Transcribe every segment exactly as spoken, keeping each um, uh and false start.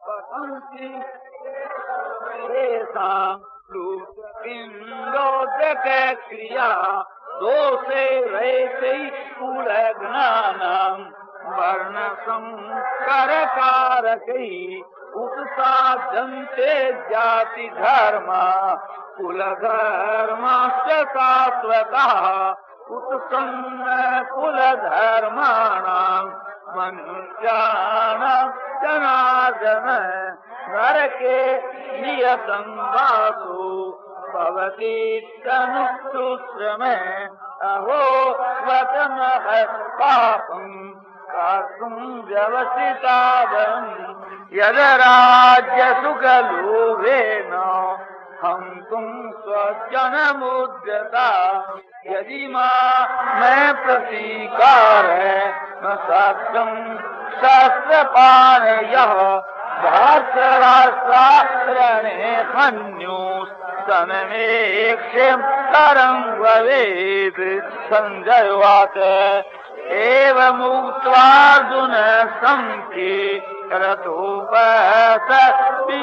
पतंति तेषां पिंडोदके क्रिया दोषे रैते कुल ज्ञानं वर्ण संकरकारकै उत्साद्यन्ते जाति धर्म कुल धर्मश्च शाश्वतः उत्सन्न कुल धर्माणां मनुष्याणां जनार्दन नरके नियतं वासो भवति तनुश्रुश्रमे अहो वतमः पापं कर्तुं व्यवसितावन् यदराज्यसुखलोभेन हन्तुं स्वजनमुद्यता यदि मैं प्रतीकार न सत्यं शास्त्रपाणयः भारतराष्ट्रारणे हन्युस्तनमेक्षं तरं भवेत् संजयवाच एवमुक्त्वार्जुन संख्ये रतोपसति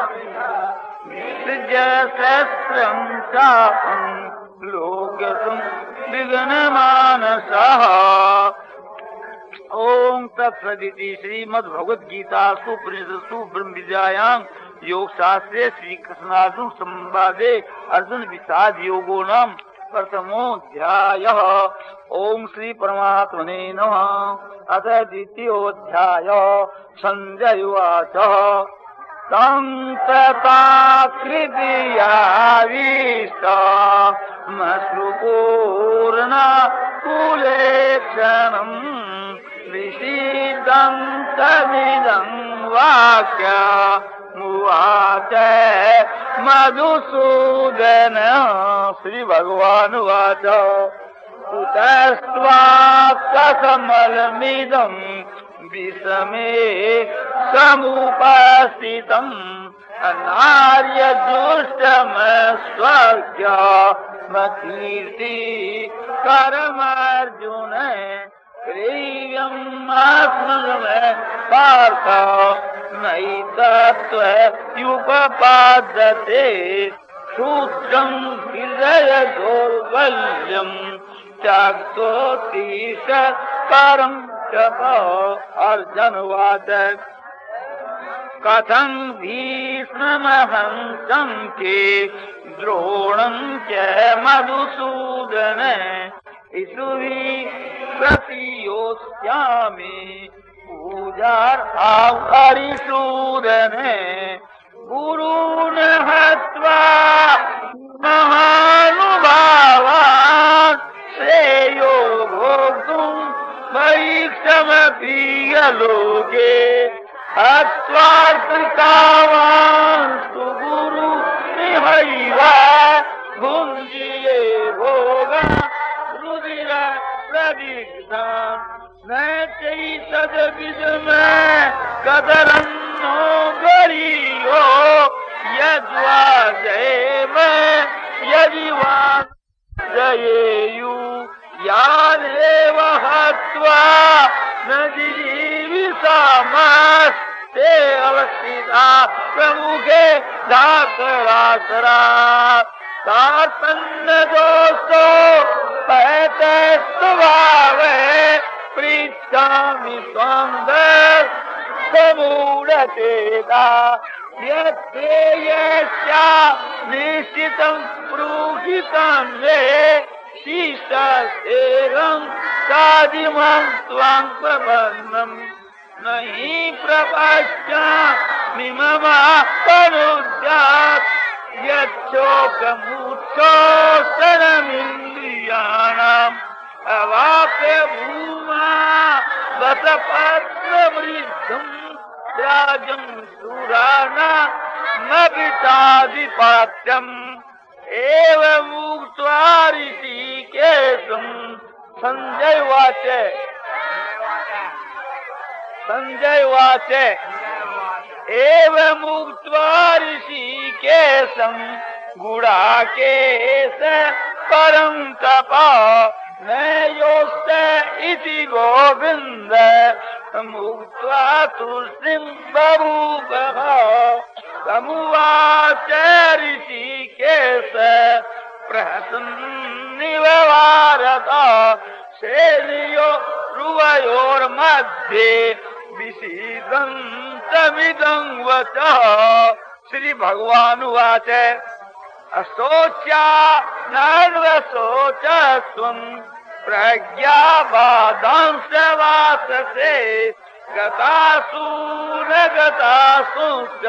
शस्त्रं चापं लोकसं विघ्नमानसः। ओम तत्सदिति श्रीमद्भगवद्गीतासु उपनिषत्सु ब्रह्म विद्यायां योग शास्त्रे श्री कृष्णार्जुन संवादे अर्जुन विषाद योगो नाम प्रथमोऽध्यायः। ओम श्री परमात्मने नमः। अथ द्वितीयोऽध्यायः। संजय उवाच तं तथाकृतियाविष्टमश्रुपूर्णा कुलेक्षणम् विषीदं तमिदं वाक्यमुवाच मधुसूदन। श्री भगवान उवाच कुतस्त्वाकमलमिदं विषमे समुपस्थितम् अनार्यदुष्टमस्वर्ग्यमकीर्ति करमर्जुन क्रीव्यमास्ममे पार्थ नैतत्त्वयुपपाद्यते क्षुद्रं हृदय दौर्बल्यं त्यक्तोत्तिष्ठ परं तप। अर्जुन उवाच कथं भीष्ममहं संख्ये द्रोणं च मधुसूदन इषुभिः प्रतियोत्स्यामि पूजार्हां हरिसूदन। गुरून् हत्वा महानुभावान् श्रेयो भोक्तुं भैक्षमपि लोके हत्वार्थिकावांस्तु गुरुमिहैव भुञ्जीये भोगा रुधिर प्रदिग्धान् न चैतद्विद्मः कतरन्नो गरीयो यद्वा जयेम यदि वा जयेयु यानेव हत्वा न जीविषामस्ते अवस्थिता प्रमुखे धातरासरा कार्पण्य दोषो पहते स्वभावे पृच्छामि त्वां दर्शमूढचेता यत्ते यस्या निश्चितं ब्रूहितं मे शिष्यस्तेरं साधिमं त्वां प्रपन्नम् नहि प्रपश्यामि मम तनुजात् यच्छोकमुच्छोषणमिन्द्रियाणाम् अवाप्य भूमा वसपत्रमृद्धं राजं सुराणा न पितादिपात्यम् एवमुक्त्वा ऋषिकेशं संजय उवाच संजय उवाच एवमुक्त्वा ऋषिकेशं गुडाकेश परं तप न योऽस्य इति गोविन्द मुक्त्वा तुष्टिं बभूवः समुवाच ऋषिकेश प्रहसन्निववारत सेनयोरुवयोर्मध्ये विषीदन्तमिदं वचः। श्री भगवानुवाच अशोच्या नर्वशोचस्त्वं प्रज्ञावादांशवाससे गतासु न गतासु च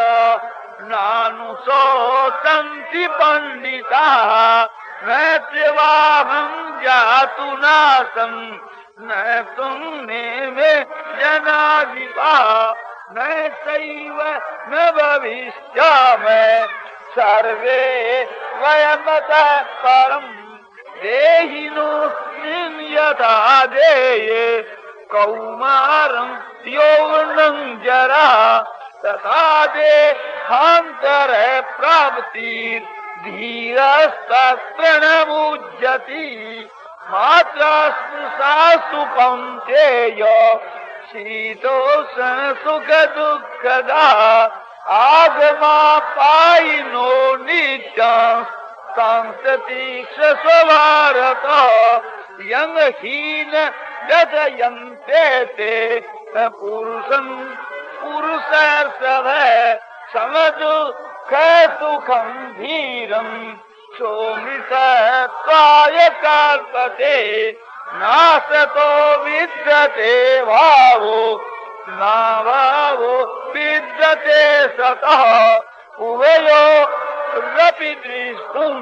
नानुशोचन्ति पण्डिताः न त्वाहं जातु नासं न तुं मे जनाधिपः न चैव न भविष्यामि सर्वे वयमतः परम् देहिनोऽस्मिन् यथा देये कौमारं यौवनं जरा तथा देहान्तरे प्राप्तिर्धीरस्तत्र न मुह्यति। मात्रा स्पृशा सुकौन्तेय शीतोष्ण सुख दुःखदा आगमापायिनो नित्यं संसतीक्ष भारत यं हीन ददयन्ते ते पुरुषं पुरुषर्षभ समदुःख सुखं धीरं सोमृतत्वाय कल्पते नासतो विद्यते भावो नाभावो विद्यते सतः उभयोरपि दृष्टुं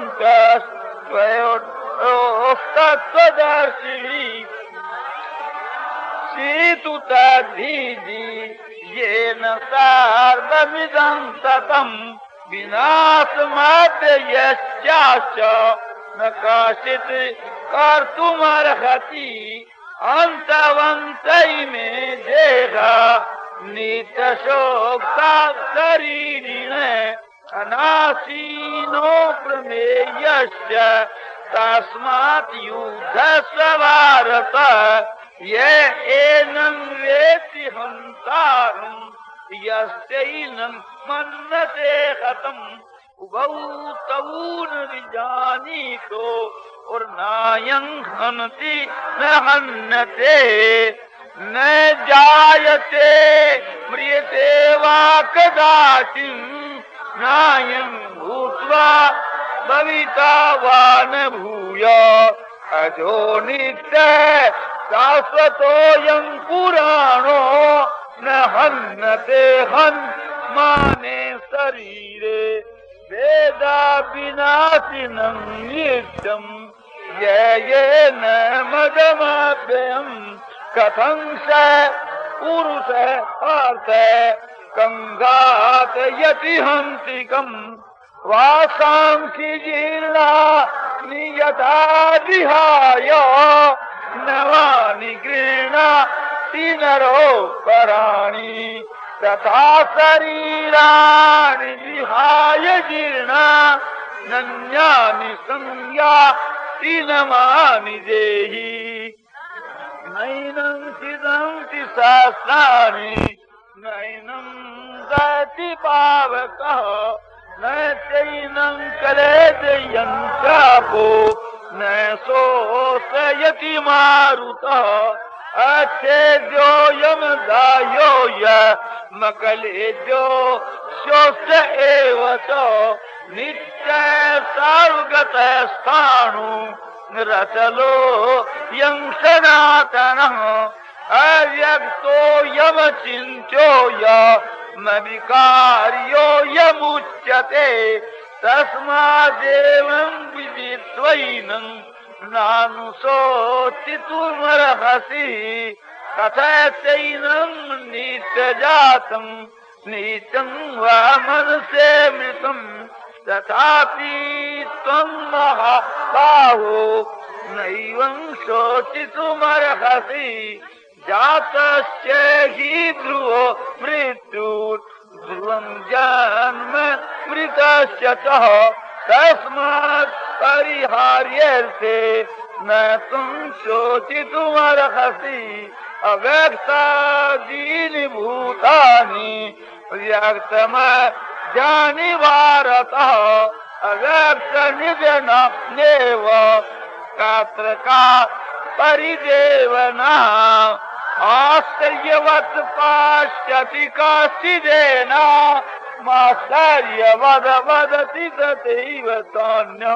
तत्त्वदर्शिनी सीतु तद्धीजी येन सर्वमिदं ततं विनाशमाद्यश्चाश्च न कश्चित् कर्तुमर्हति। अन्तवन्तैमे देहा नित्यशोक्ता शरीरिण अनासीनो प्रमेयश्च तस्मात् युद्धस्व भारत ये एनं वेत्ति हन्तारं यस्यैनं मन्यते हतम् उभौ तौ न विजानीतो और नायं हन्ति न हन्यते न जायते म्रियते वा कदाचित् नायं भूत्वा भविता वा न भूय अजो नित्यः शाश्वतोऽयं पुराणो न हन्यते हन्माने शरीरे वेदा विनाशिनं नित्यं येन मदमभ्यं कथं स पुरुषः पार्थ कंघातयति हन्तिकम् वासांसि जीर्णानि यथा विहाय नवानि गृह्णाति नरो पराणि तथा शरीराणि विहाय जीर्णा नन्यानि संयाति नमानि देहि नैनं सिदन्ति सहस्राणि नैनं दति पावकः न चैनं कलेदयं चापो न शोषयति मारुतः अच्छेद्यो यमदायो यमकलेद्यो शोष एव च नित्यः सर्वगतः स्थाणु रचलो यं सनातनः अव्यक्तो यमचिन्त्यो यमविकार्यो यमुच्यते तस्मादेवं विदित्वैनं नानुशोचितुमर्हसि तथा चैनं नित्यजातं नीचं वा मनसे मृतं तथापि त्वं महाबाहो नैवं शोचितुमर्हसि जातस्य हि ध्रुवो मृत्युर् ध्रुवं जन्म मृतस्य च तस्मात् परिहार्यर्थे न तुम शोचितुमर्हसि अव्यक्तादीनि भूतानि व्यक्तमय जानि भारतः अव्यक्त निधनमेव तत्र का परिदेवना आश्चर्यवत् पश्यति कश्चिदेन माश्चर्यवद वदति तथैव तन्यः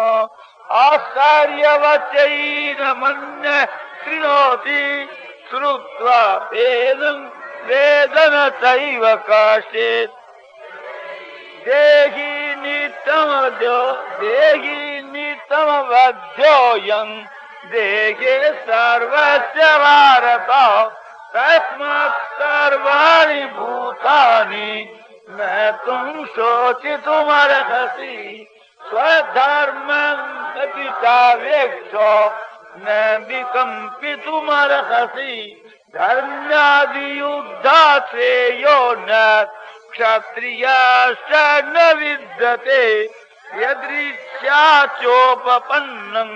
आश्चर्यवच्चैनमन्यः शृणोति श्रुत्वा वेदं वेदन चैव कश्चित् देहि नित्यमद्यो देहि नित्यमवध्योऽयं देहे सर्वस्य भारत तस्मात् सर्वाणि भूतानि न तुम शोचितुमर्हसि स्वधर्मं अपि चावेक्षो न विकम्पितुमर्हसि धर्म्यादियुद्धात् श्रेयो न क्षत्रियश्च न विद्यते यदृच्छाचोपपन्नं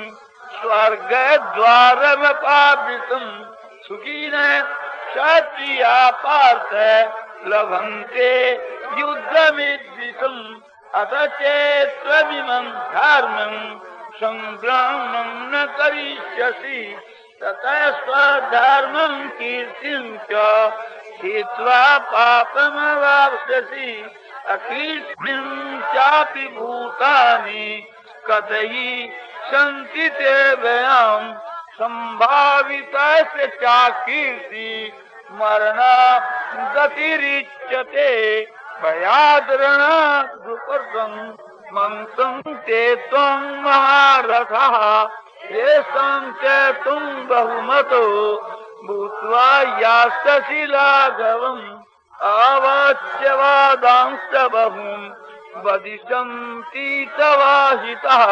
स्वर्गद्वारमपावृतं सुखिनः क्षत्रिया पार्थ लभन्ते युद्धमिद्विषम् अथ चेत् त्वमिमं धर्मं संग्रामं न करिष्यसि ततः स्वधर्मं कीर्तिं च हित्वा पापमवाप्स्यसि अकीर्तिं चापि भूतानि कतयि सन्ति ते व्ययाम् संभावितस्य चाकीर्ति मरणा गतिरिच्यते भयाद्रणात् दुःखं मंसं ते त्वं महारथः येषां च त्वं बहुमतो भूत्वा यास्यसि लाघवम् आवाच्य वादांश्च बहून् वदिष्यन्ति तवाहितः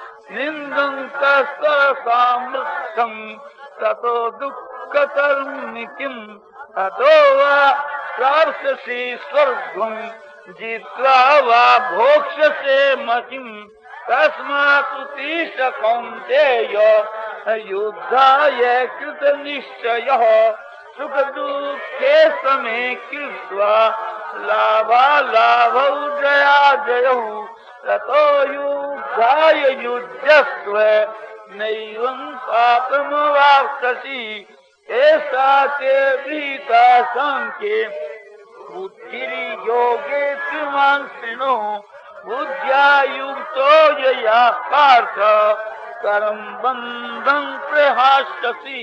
निन्दन्तस्तसामृद्धम् ततो दुःखतरं किम् अतो वा प्राप्स्यसि स्वर्गम् जित्वा वा भोक्ष्यसे मतिम् तस्मात् उत्तिष्ठ कौन्तेय युद्धाय कृतनिश्चयः सुखदुःखे समे कृत्वा लाभालाभौ जयाजयौ ततो युद्धाय युध्यस्व नैवं पापमवाप्स्यसि एषा ते विहिता सांख्ये बुद्धिर्योगे त्रिमां शृणु बुद्ध्या युक्तो यया पार्थ कर्म बन्धं प्रहास्यसि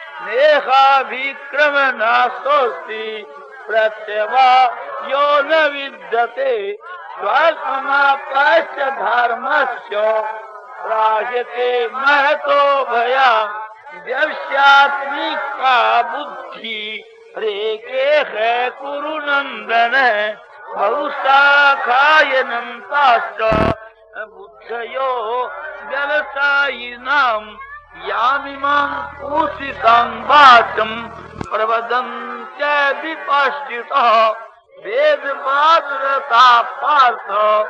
नेहाभिक्रमनाशोऽस्ति प्रत्यवायो न विद्यते स्वसमापश्च धर्मस्य प्रायते महतो भया व्यवस्यात्मिका बुद्धि रेके है कुरु नंदन बहुशाखायनन्ताश्च बुद्धयो व्यवसायिनां यामिमां पूषितां वाचं प्रवदन्त्य विपश्चितः वेदवादरता पार्थ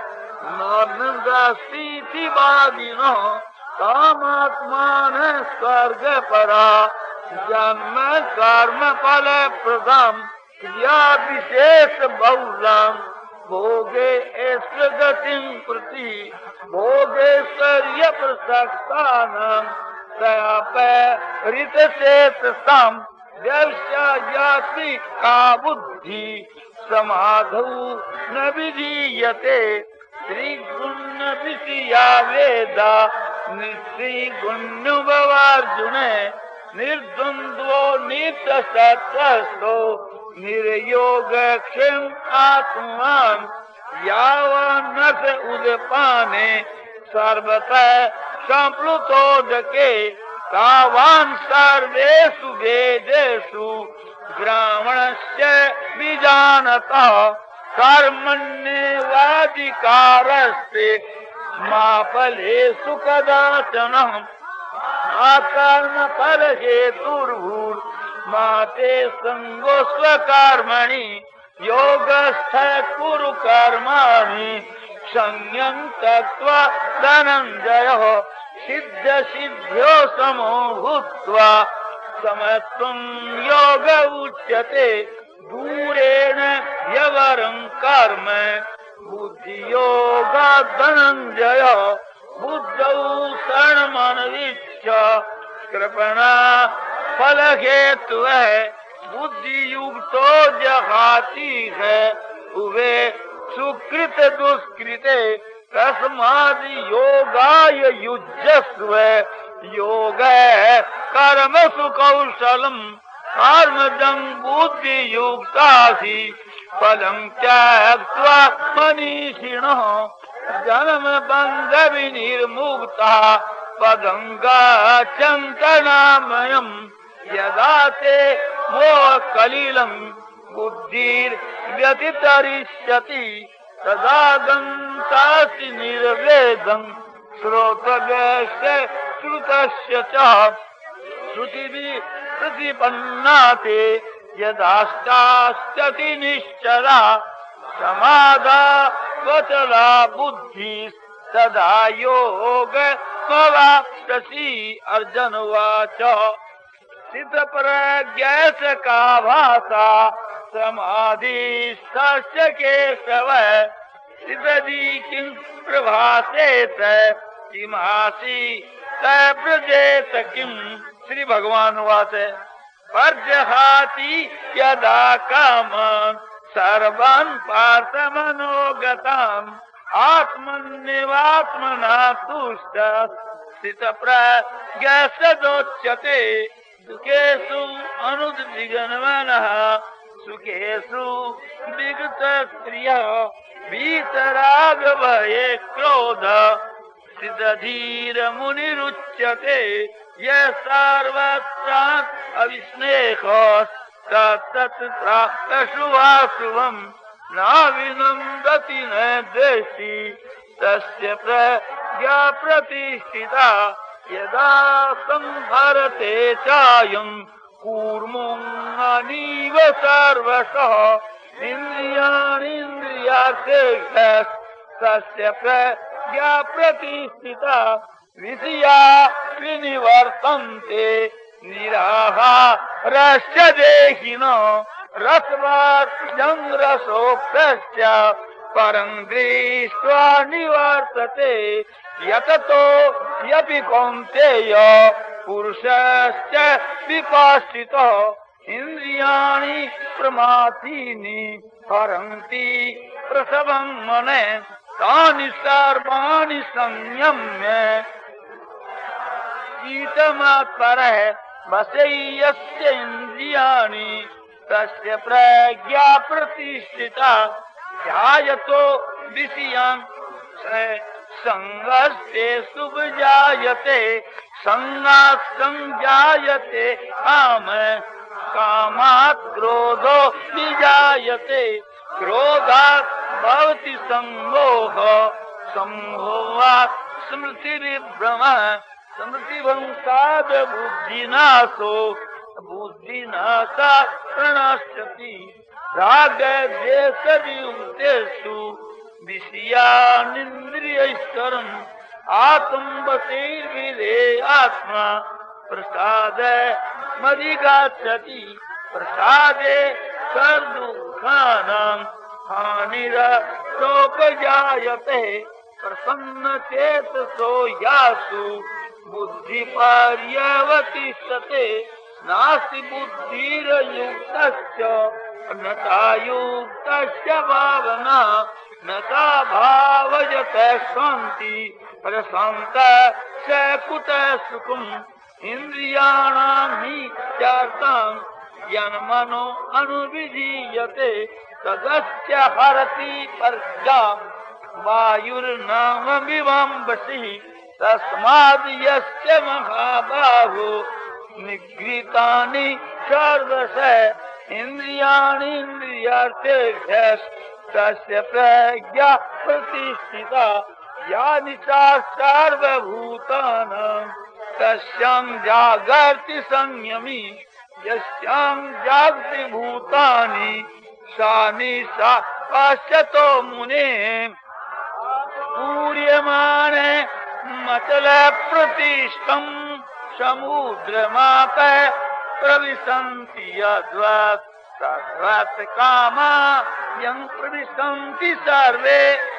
नन्दस्तीति वादिनः कामात्मानः स्वर्गपरा जन्म कर्म फल प्रदाम क्रिया विशेष बहुलाम भोगे ऐश्वर्य गतिं प्रति भोगेश्वर्य प्रसक्तानां तयापरित चेतसां व्यवसायात्मिका बुद्धि समाधौ न विधीयते त्रिगुण विषया वेदा निश्रीगुण्युभवार्जुन निर्द्वन्द्वो नित्यसत्त्वस्तो निर्योगक्षेम आत्मान् यावन्नस उदपाने सर्वतः संप्लुतोदके तावान् सर्वेषु वेदेषु ब्राह्मणस्य विजानतः कर्मण्येवाधिकारस्ते मा फलेषु कदाचन आकर्म फल हेतुर्भूर् माते संगो स्वकर्मणि योगस्थ कुरु कर्माणि संयम तत्वा धनंजय सिद्ध सिद्ध्यो समो भूत्वा समत्वं योग उच्यते दूरेण ह्यवरं कर्म बुद्धियोगा धनंजय बुद्धौ शरणमनविच्छ कृपणा फल हेतु है बुद्धि युक्तो जहाती है उवे सुकृत दुष्कृते तस्माद् योगाय युज्यस्व योग कर्म सुकौशलम कर्मजं बुद्धि युक्तासि फलं त्यक्त्वा मनीषिणः जन्म बंध विनिर्मुक्ता पदं गच्छन्तनामयम् यदा ते मोह कलिलं बुद्धिर् व्यतितरिष्यति तदा गन्तासि निर्वेदं श्रोतव्यस्य श्रुतस्य च श्रुतिभिः प्रतिपन्ना ते यदास्तास्यति निश्चला समाधा वचला बुद्धि तदा योग मवाप्स्यसि अर्जुन उवाच स्थितप्रज्ञस्य का भाषा समाधिस्थस्य केशव स्थितधि किं प्रभासेत किमासि स प्रजेत किं। श्री भगवान उवाच पर्जहाति यदा कामं सर्वान् पार्थ मनोगताम् आत्मन्येवात्मना तुष्टः स्थितप्रज्ञः सदोच्यते दुःखेषु अनुद्विग्नमनः सुखेषु विगतप्रियः वीतरागभये क्रोध स्थितधीर मुनिरुच्यते यः सर्वत्रान् अविस्नेहः तत्तत् प्राप्त शुभाशुभम् न विनन्दति न द्वेष्टि तस्य प्रज्ञा प्रतिष्ठिता यदा संहरते चायं कूर्मोऽनीव सर्वशः इन्द्रियाणीन्द्रियार्थेभ्यः तस्य प्रज्ञा प्रतिष्ठिता विषया विनिवर्तन्ते निराहारस्य देहिनो रसवार्जं रसोक्तस्य परं दृष्ट्वा निवर्तते यततो यपि कौन्तेय पुरुषस्य विपाश्रितः इन्द्रियाणि प्रमाथीनि हरन्ति प्रसवं मनः तानि सर्वाणि संयम्य शीतमात्परः वशय्यस्य इन्द्रियाणि तस्य प्रज्ञा प्रतिष्ठिता ध्यायतो विषयान् संगस्ते सुविजायते संगात् संजायते काम कामात् क्रोधो विजायते क्रोधात् भवति सम्मोहः सम्मोहात् स्मृतिविभ्रमः स्मृतिभंसाद् बुद्धिनाशो बुद्धिनाशात् प्रणश्यति रागद्वेषवियुक्तेषु विषयानिन्द्रियैश्वरम् आत्मवशैर्विदे आत्मा प्रसादे मधिगच्छति प्रसादे सर्वदुःखानां हानिरसोपजायते प्रसन्नचेतसो यासु बुद्धिपर्यवतिष्ठते नास्ति बुद्धिर्युक्तस्य न युक्तस्य भावना न सा भावयते शान्ति प्रशान्तस्य कुतः सुखम् इन्द्रियाणां हि चार्तां यन्मनो अनुविधीयते तदस्य हरति प्रज्ञां वायुर्नामविवंबसिः तस्माद् यस्य महाबाहो निगृहीतानि सर्वश इन्द्रियाणि इन्द्रियार्थेभ्यः तस्य प्रज्ञा प्रतिष्ठिता या निशा सर्वभूतानां तस्यां जागर्ति संयमी यस्यां जागति भूतानि सा निशा पश्यतो मुनेः पूर्यमाणे मतल प्रतिष्ठम् समुद्रमाप प्रविशन्ति यद्वत् तद्वत् कामा यं प्रविशन्ति सर्वे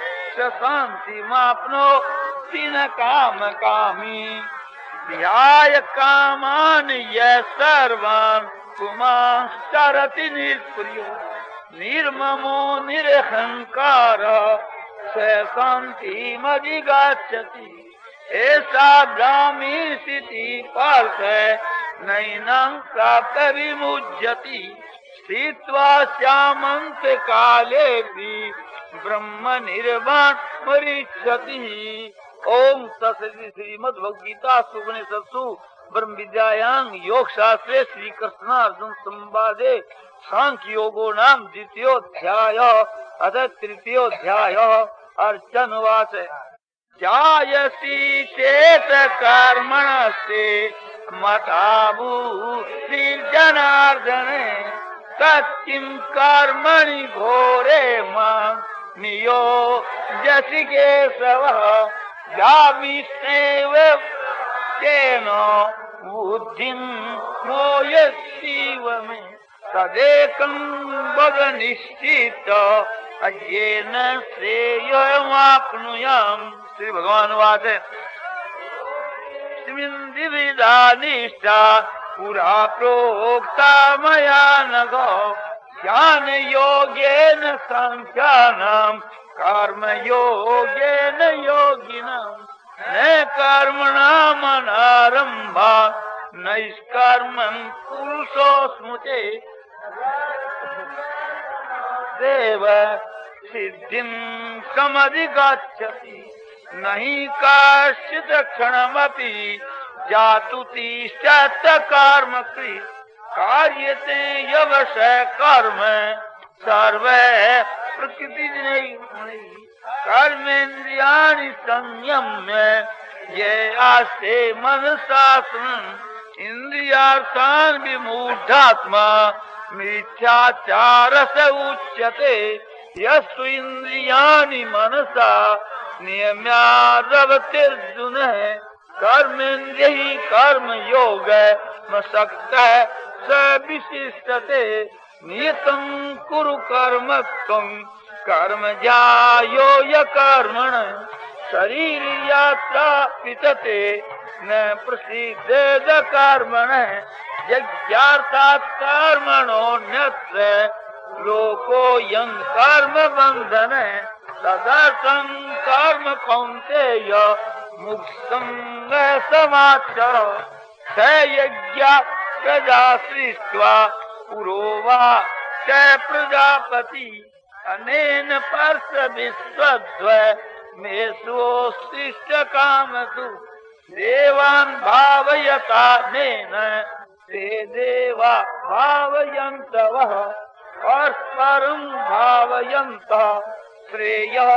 शान्तिमाप्नोति न काम कामी ध्याय कामान् यः सर्वान् पुमांश्चरति निष्क्रियो निर्ममो निरहंकार स शान्तिमधिगच्छति एषा ब्राह्मी स्थिति पार्थ नैनं प्राप्त विमुह्यति स्थित्वा श्यामन्त कालेऽपि ब्रह्म निर्वाण मरीच्छति। ओम तत्सदिति श्रीमद्भगवद्गीता उपनिषत्सु ब्रह्म विद्यायां योग शास्त्रे श्री कृष्णार्जुन संवादे सांख्य योगो नाम द्वितीयोऽध्याय अथ तृतीयोऽध्याय। अर्जुन उवाच जायसी चेत कर्मणस्ते मता भूतिर्जनार्दन तत्किं कर्मणि घोरे मां नियोजसि केशव जामिष्टेव तेन बुद्धिं मोयसीव मे तदेकं वद निश्चित अज्ञेन श्रेयोऽमाप्नुयाम्। श्री भगवान वाच द्विविधा निष्ठा पुरा प्रोक्ता मया नघ ज्ञान योगेन सांख्यानां कर्म योगेन योगिनां न कर्मणामनारम्भा नैष्कर्म्यं पुरुषो स्मृते देव सिद्धिं समधिगच्छति नहि काश्चित् क्षणमपि जातु तिष्ठत् कर्मकृत् कार्यते यवशः कर्म सर्वे प्रकृतिजनैः कर्मेन्द्रियाणि संयम्य ये आस्ते मनसा इन्द्रियार्थान् विमूढात्मा मिथ्याचारः उच्यते यस्तु इन्द्रियाणि मनसा नियम्यारभतेऽर्जुन कर्मेन्द्रियैः कर्म योग मशक्तः स विशिष्टते नियतं कुरु कर्म त्वं कर्म ज्यायो यकर्मण शरीर यात्रा पितते न प्रसिद्धेद कर्मण यज्ञार्थात् कर्मणोऽन्यत्र लोकोऽयं कर्म बन्धन तदर्थं कर्म कौन्तेय मुक्तं समाचर स यज्ञा प्रजा सृष्ट्वा पुरोवा च प्रजापति अनेन पर्ष विश्वद्व मे सोऽस्तिष्ठ कामतु देवान् भावयता नेन ते देवा भावयन्तवः परस्परं भावयन्तः श्रेयः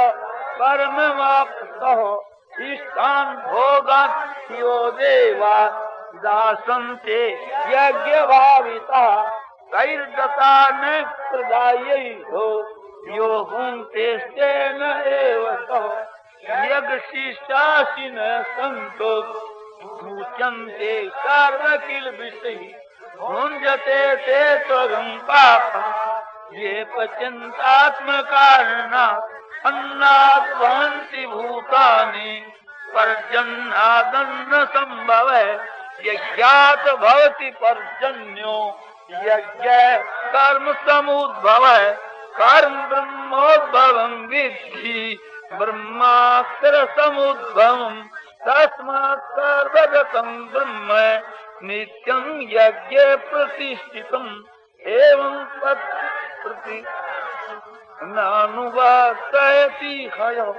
परमवाप्तः इष्टान् भोगान् यो देवा दासन्ते यज्ञभावितः तैर्दता न प्रदायैहो यो भुङ्क्तेस्तेन एव सः यज्ञशिष्टासि न सन्तो मुच्यन्ते सर्वकिल्बिषैः भुञ्जते ते त्वगं पापं ये पचन्तात्मकारणात् अन्नात् वहन्ति भूतानि पर्जन्यादन्न संभवः यज्ञात् भवति पर्जन्यो यज्ञ कर्म समुद्भवः कर्म ब्रह्मोद्भवं विद्धि ब्रह्माक्षर समुद्भवं तस्मात् सर्वगतं ब्रह्म नित्यं यज्ञे प्रतिष्ठितम् एवं प्रति नानुवर्तयति हयः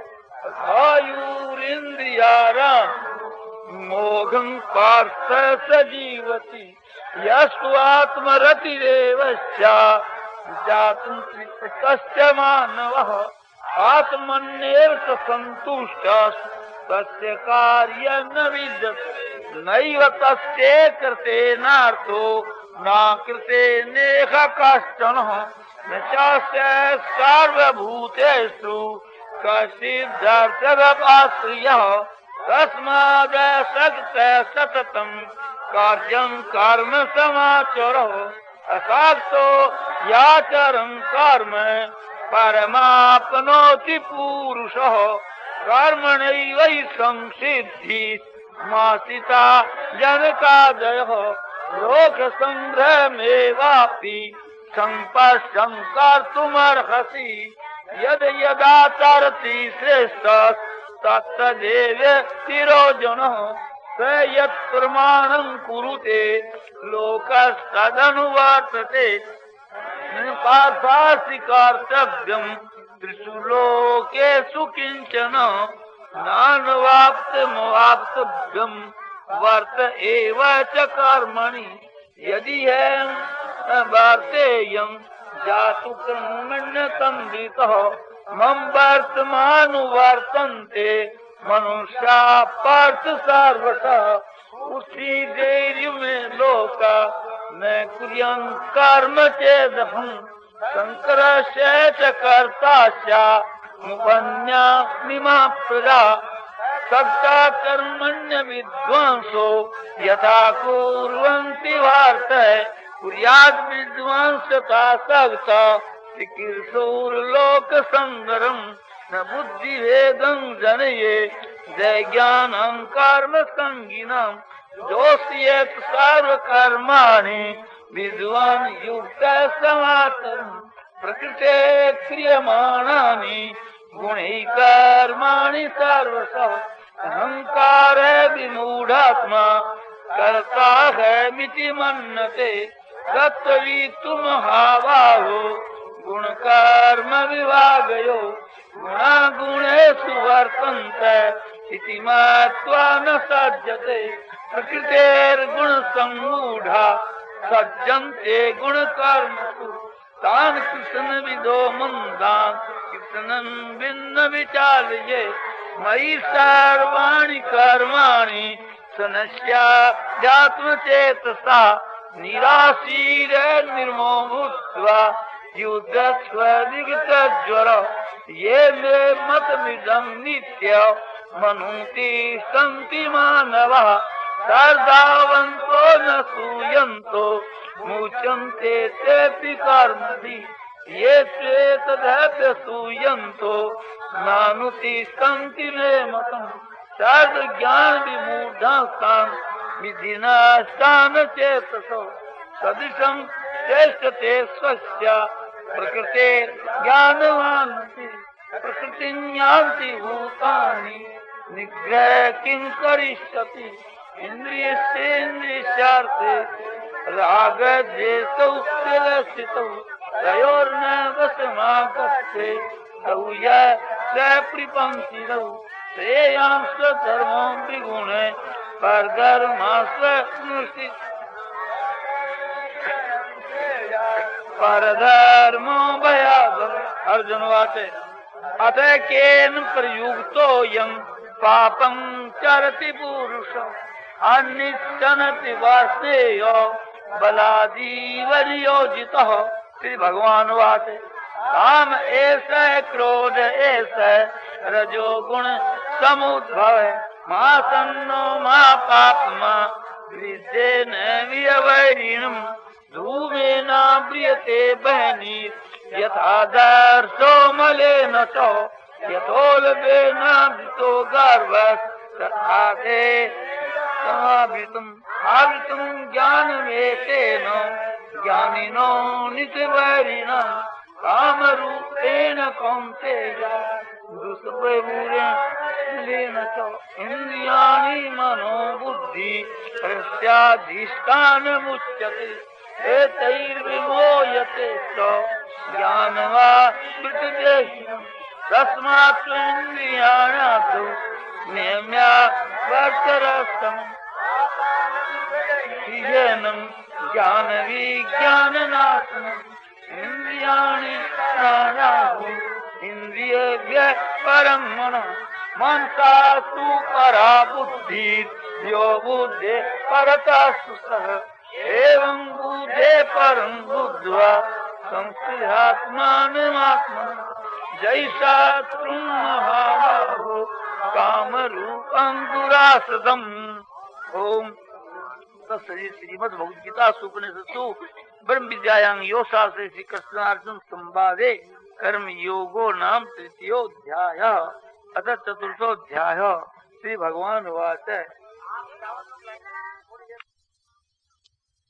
आयुरिन्द्रियाणाम् मोघं पार्थ स जीवति यस्तु आत्मरतिरेव जातुं तस्य मानवः आत्मन्येव स सन्तुष्टः तस्य कार्यं न विद्यते नैव तस्य कृतेनार्थो न कृतेनेह कश्चनः न चास्य सर्वभूतेषु कश्चिदर्थव्यपाश्रयः तस्मादसक्त सततं कार्यं कर्म समाचरो असाक्तो याचरं कर्म परमाप्नोति पुरुषः कर्मणैव संसिद्धि मासिता जनकादयः लोकसंग्रहमेवापि संपश्यं कर्तुमर्हसि यद यदाचरति श्रेष्ठ तत्तदेव तिरोजनः स यत् प्रमाणं कुरुते लोकस्तदनुवर्तते पार्थासि कर्तव्यं त्रिषु लोकेषु किंचन नानवाप्तमवाप्तव्यं वर्त एव च कर्मणि यदि वर्तेयं जातु कर्मण्यतन्वितः मम वर्तमानुवर्तन्ते मनुष्या पार्थ सर्वतः उसी देरी में लोका न कुर्यां कर्म चेदहं शंकरस्य च कर्ता मुपन्या निमा प्रजा सक्ता कर्मण्य विद्वांसो यथा कुर्वन्ति वार्त कुर्याद् विद्वांसता सक्ता चिकीर्षोर्लोक संगरम न बुद्धि भेदं जनये जय ज्ञानं कर्म संगिनम जोष्येत सर्व कर्माणि विद्वान् युक्त समातरम् प्रकृते क्रियमाणानि गुणैः कर्माणि सर्वशः अहंकार विमूढ़ात्मा कर्ता है मिति मन्यते तत्त्ववितु महाबाहो गुण कर्म विभागयो गुणा गुणेषु वर्तन्ते इति मत्वा न सज्जते प्रकृतेर्गुण सम्मूढ़ा सज्जन्ते गुण कर्मसु तान् कृष्ण विदो मंदान् कृष्णं भिन्न विचाल्ये मयि सर्वाणि कर्माणि सनस्याध्यात्मचेतसा निराशीर निर्मो भूत्वा युद्धस्व विगतज्वर ये मे मतमिदं नित्य मनुति सन्ति मानवः श्रद्धावन्तो न सूयन्तो मुच्यन्ते तेऽपि कर्मभिः ये चेतदभ्य सूयन्तो नानुतिष्ठन्ति मे मतम् सर्व ज्ञान विमूढास्तान् विधिनास्तान् चेतसो सदृशं चेष्टते स्वस्य प्रकृते ज्ञानवान् प्रकृतिं यान्ति भूतानि निग्रह किं करिष्यति इन्द्रियस्येन्द्रियार्थे रागद्वेषौ स्थितौ तयोर्न वशमागच्छे तौ यः स प्रपन्थिनौ श्रेयांश धर्मो विगुणे परधर्माश्च परधर्मो भयावह। अर्जुन वाचे अथ केन प्रयुक्तोऽयं पापं चरति पुरुषः अनिच्छन्ति वासनेय बलादिवर्योजितः। श्री भगवान वाचे काम ऐसा क्रोध ऐसा रजोगुण समुद्भव मा सन्नो मा पापमा विद्येन वियवैरिणम् धूमेना प्रियते बहनी यथा दर्शो मलेन च यथोल्बेनावृतो गर्भः तथा ते समावृतम् आवृतं ज्ञानमेतेन ज्ञानिनो नित्यवैरिणा कामरूपेण कौन्तेय दुष्प्रभुरेण च इन्द्रियाणि मनो बुद्धि प्रस्याधिष्ठानमुच्यते एतैर्विमोह्यते च ज्ञानवान् तस्मात् इन्द्रियाणादौ नियम्य वर्तरस्तम् ह्येनं ज्ञानविज्ञाननाशनम् इंद्रियाणि प्राणाहु इंद्रियेभ्यः परं मनः मनसा तु परा बुद्धिः यो बुद्धे परतस्तु सः एवं बुद्धे परं बुद्ध्वा संस्थितात्मानमात्मनः जैसा त्रुं महाबाहो काम रूपं दुरासदम। ओम श्रीमद् भगवद गीता उपनिषत्सु ब्रह्म विद्यायां योगशास्त्रे श्री कृष्णार्जुन संवादे कर्म योगो नाम तृतीयोऽध्यायः। अथ चतुर्थोऽध्यायः। श्री भगवान वाच